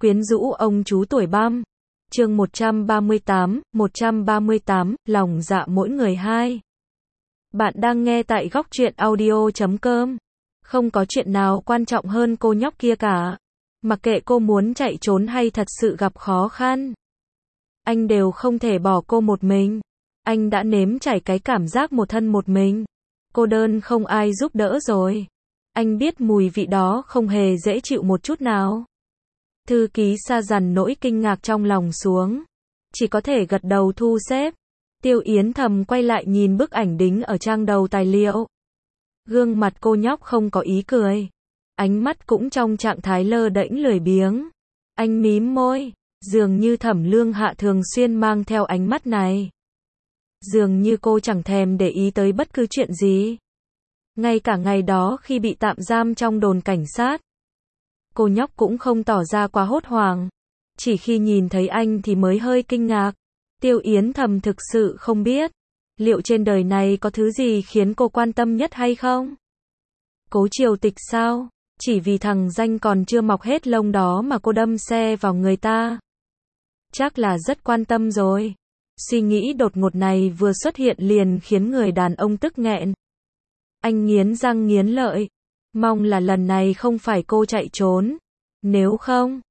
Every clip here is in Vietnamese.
Quyến rũ ông chú tuổi băm. Chương 138, lòng dạ mỗi người hai. Bạn đang nghe tại góc truyện audio.com. Không có chuyện nào quan trọng hơn cô nhóc kia cả. Mặc kệ cô muốn chạy trốn hay thật sự gặp khó khăn, anh đều không thể bỏ cô một mình. Anh đã nếm trải cái cảm giác một thân một mình, cô đơn không ai giúp đỡ rồi. Anh biết mùi vị đó không hề dễ chịu một chút nào. Thư ký sa dằn nỗi kinh ngạc trong lòng xuống, chỉ có thể gật đầu thu xếp. Tiêu Yến thầm quay lại nhìn bức ảnh đính ở trang đầu tài liệu. Gương mặt cô nhóc không có ý cười, ánh mắt cũng trong trạng thái lơ đễnh lười biếng. Anh mím môi, dường như Thẩm Lương Hạ thường xuyên mang theo ánh mắt này. Dường như cô chẳng thèm để ý tới bất cứ chuyện gì. Ngay cả ngày đó khi bị tạm giam trong đồn cảnh sát, cô nhóc cũng không tỏ ra quá hốt hoảng. Chỉ khi nhìn thấy anh thì mới hơi kinh ngạc. Tiêu Yến thầm thực sự không biết, liệu trên đời này có thứ gì khiến cô quan tâm nhất hay không? Cố Triều Tịch sao? Chỉ vì thằng danh còn chưa mọc hết lông đó mà cô đâm xe vào người ta. Chắc là rất quan tâm rồi. Suy nghĩ đột ngột này vừa xuất hiện liền khiến người đàn ông tức nghẹn. Anh nghiến răng nghiến lợi, mong là lần này không phải cô chạy trốn. Nếu không,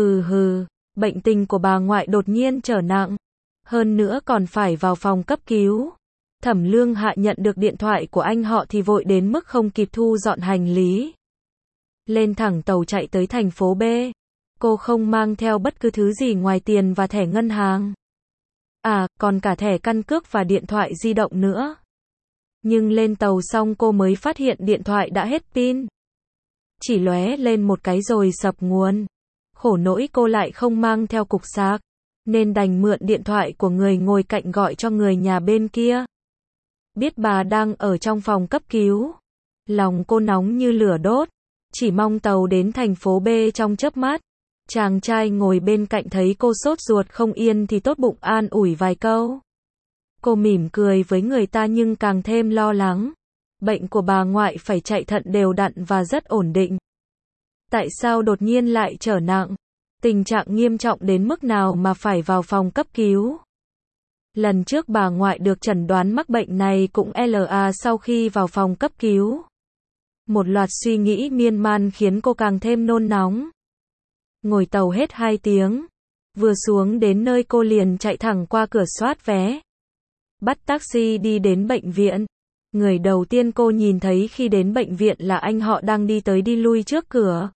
bệnh tình của bà ngoại đột nhiên trở nặng, hơn nữa còn phải vào phòng cấp cứu. Thẩm Lương Hạ nhận được điện thoại của anh họ thì vội đến mức không kịp thu dọn hành lý. Lên thẳng tàu chạy tới thành phố B. Cô không mang theo bất cứ thứ gì ngoài tiền và thẻ ngân hàng. À, còn cả thẻ căn cước và điện thoại di động nữa. Nhưng lên tàu xong cô mới phát hiện điện thoại đã hết pin. Chỉ lóe lên một cái rồi sập nguồn. Khổ nỗi cô lại không mang theo cục sạc, nên đành mượn điện thoại của người ngồi cạnh gọi cho người nhà bên kia. Biết bà đang ở trong phòng cấp cứu, lòng cô nóng như lửa đốt, chỉ mong tàu đến thành phố B trong chớp mắt. Chàng trai ngồi bên cạnh thấy cô sốt ruột không yên thì tốt bụng an ủi vài câu. Cô mỉm cười với người ta nhưng càng thêm lo lắng. Bệnh của bà ngoại phải chạy thận đều đặn và rất ổn định. Tại sao đột nhiên lại trở nặng? Tình trạng nghiêm trọng đến mức nào mà phải vào phòng cấp cứu? Lần trước bà ngoại được chẩn đoán mắc bệnh này cũng LA sau khi vào phòng cấp cứu. Một loạt suy nghĩ miên man khiến cô càng thêm nôn nóng. Ngồi tàu hết 2 tiếng. Vừa xuống đến nơi cô liền chạy thẳng qua cửa soát vé. Bắt taxi đi đến bệnh viện. Người đầu tiên cô nhìn thấy khi đến bệnh viện là anh họ đang đi tới đi lui trước cửa.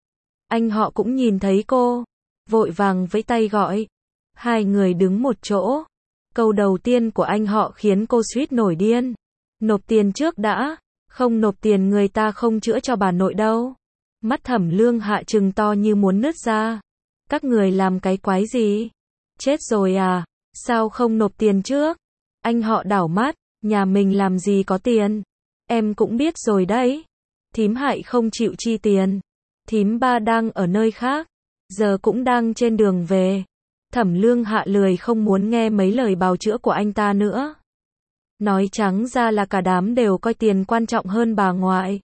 Anh họ cũng nhìn thấy cô, vội vàng vẫy tay gọi. Hai người đứng một chỗ. Câu đầu tiên của anh họ khiến cô suýt nổi điên. Nộp tiền trước đã, không nộp tiền người ta không chữa cho bà nội đâu. Mắt Thẩm Lương Hạ trừng to như muốn nứt ra. Các người làm cái quái gì? Chết rồi à? Sao không nộp tiền trước? Anh họ đảo mắt, nhà mình làm gì có tiền? Em cũng biết rồi đấy. Thím Hại không chịu chi tiền. Thím Ba đang ở nơi khác, giờ cũng đang trên đường về. Thẩm Lương Hạ lười không muốn nghe mấy lời bào chữa của anh ta nữa. Nói trắng ra là cả đám đều coi tiền quan trọng hơn bà ngoại.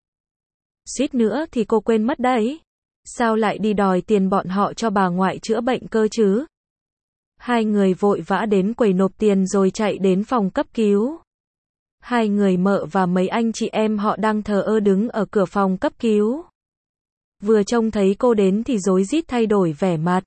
Suýt nữa thì cô quên mất đấy. Sao lại đi đòi tiền bọn họ cho bà ngoại chữa bệnh cơ chứ? Hai người vội vã đến quầy nộp tiền rồi chạy đến phòng cấp cứu. Hai người mợ và mấy anh chị em họ đang thờ ơ đứng ở cửa phòng cấp cứu. Vừa trông thấy cô đến thì rối rít thay đổi vẻ mặt,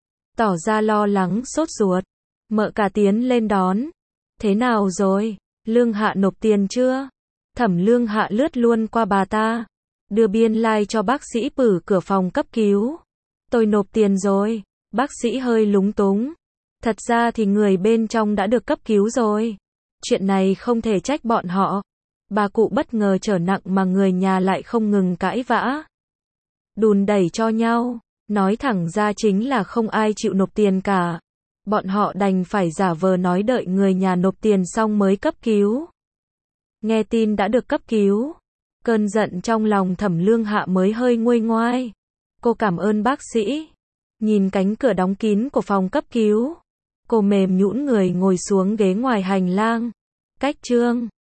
tỏ ra lo lắng sốt ruột. Mợ cả tiến lên đón. Thế nào rồi? Lương Hạ nộp tiền chưa? Thẩm Lương Hạ lướt luôn qua bà ta, đưa biên lai cho bác sĩ Pử cửa phòng cấp cứu. Tôi nộp tiền rồi. Bác sĩ hơi lúng túng. Thật ra thì người bên trong đã được cấp cứu rồi. Chuyện này không thể trách bọn họ. Bà cụ bất ngờ trở nặng mà người nhà lại không ngừng cãi vã, đùn đẩy cho nhau. Nói thẳng ra chính là không ai chịu nộp tiền cả. Bọn họ đành phải giả vờ nói đợi người nhà nộp tiền xong mới cấp cứu. Nghe tin đã được cấp cứu, cơn giận trong lòng Thẩm Lương Hạ mới hơi nguôi ngoai. Cô cảm ơn bác sĩ. Nhìn cánh cửa đóng kín của phòng cấp cứu, cô mềm nhũn người ngồi xuống ghế ngoài hành lang. Cách chương